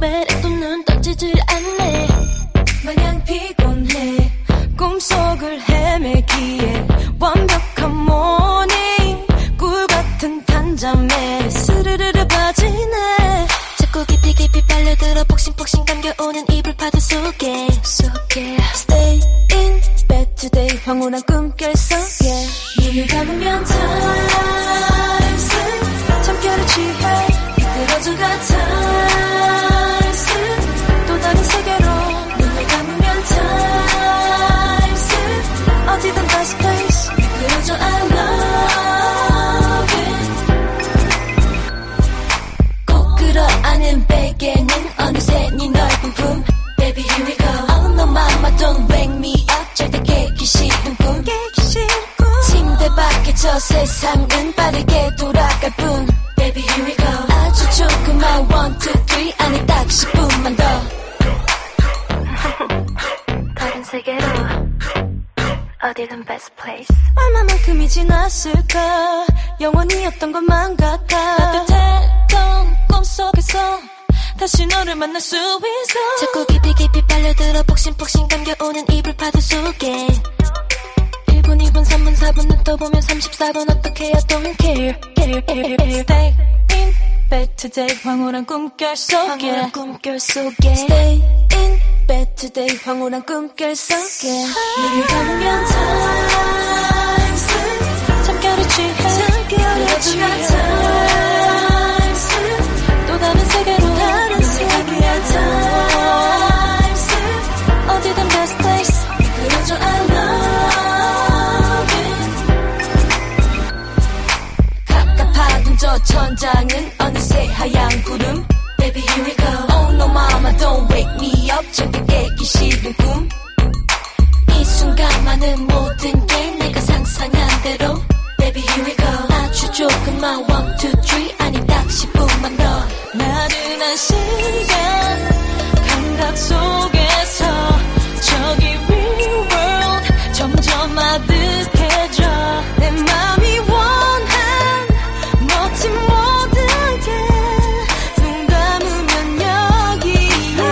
베레도 눈 떠지질 않네. 마냥 피곤해. 꿈속을 헤매기에 완벽한 모닝, 꿀같은 단잠에 스르르르 빠지네. 자꾸 깊이 깊이 빨려들어 폭신폭신 감겨오는 이불 파도 속에 Stay in bed today, 황홀한 꿈결 속에 눈을 감으면 time's 참결에 취해 미끄러져가 time's 또 다른 세계로 눈을 감으면 time's 어디든 best place 미끄러져 I love it. 꼭 끌어안은 베개는 어느새 네 넓은 품. Baby here we go. Oh no mama don't wake me up. 절대 깨기 싫은 꿈. 침대 밖에 저 세상은 빠르게 돌아갈 뿐. Baby here we go. 아주 조그만 1, 2, 3 아니 딱 10분만 더. 다른 세계로 어디든 best place. 얼마만큼이 지났을까, 영원히 없던 것만 같아. 따뜻했던 꿈속에서 다시 너를 만날 수 있어. 자꾸 깊이 깊이 빨려들어 폭신폭신 감겨오는 이불 파도 속에 1분 2분 3분 4분 눈 떠보면 34분 어떻게 I don't care. Stay in bed today 황홀한 꿈결 속에 Stay in bed today, 황홀한 꿈결 속에 눈을 감으면 time's 참결에 취해 미끄러져가 time's 또 다른 세계로 눈을 감으면 time's 어디든 best place 미끄러져 I love it. 갑갑하던 저 천장은 어느새 하얀 구름. Baby here we go. Oh no mama don't wake me up. 절대 깨기 싫은 꿈. 이 순간만은 모든 게 내가 상상한 대로. Baby here we go. 아주 조금만 1, 2, 3 아니 딱 10분만 더. 나른한 시간 감각 속에서 저기 real world 점점 아득해져. 내 맘이 원한 멋진 모든 게 눈 감으면 여기에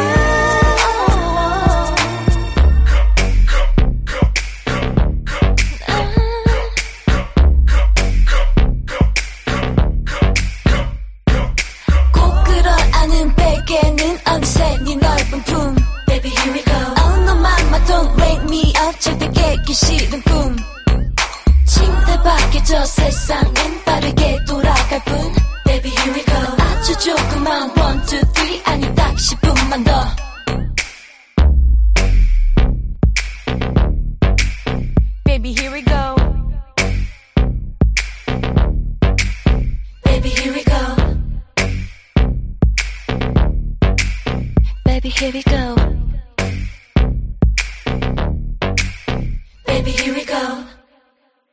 꼭 끌어안은 베개는 어느새 네 넓은 품. Baby here we go. Oh no mama don't wake me up. 절대 깨기 싫은 꿈. 침대 밖에 저 세상은 빠르게 돌아갈 뿐. Baby here we go. 아주 조그만 1, 2, 3 아니 딱 10분만 더. Baby here we go. Baby here we go. Baby here we go. Baby here we go.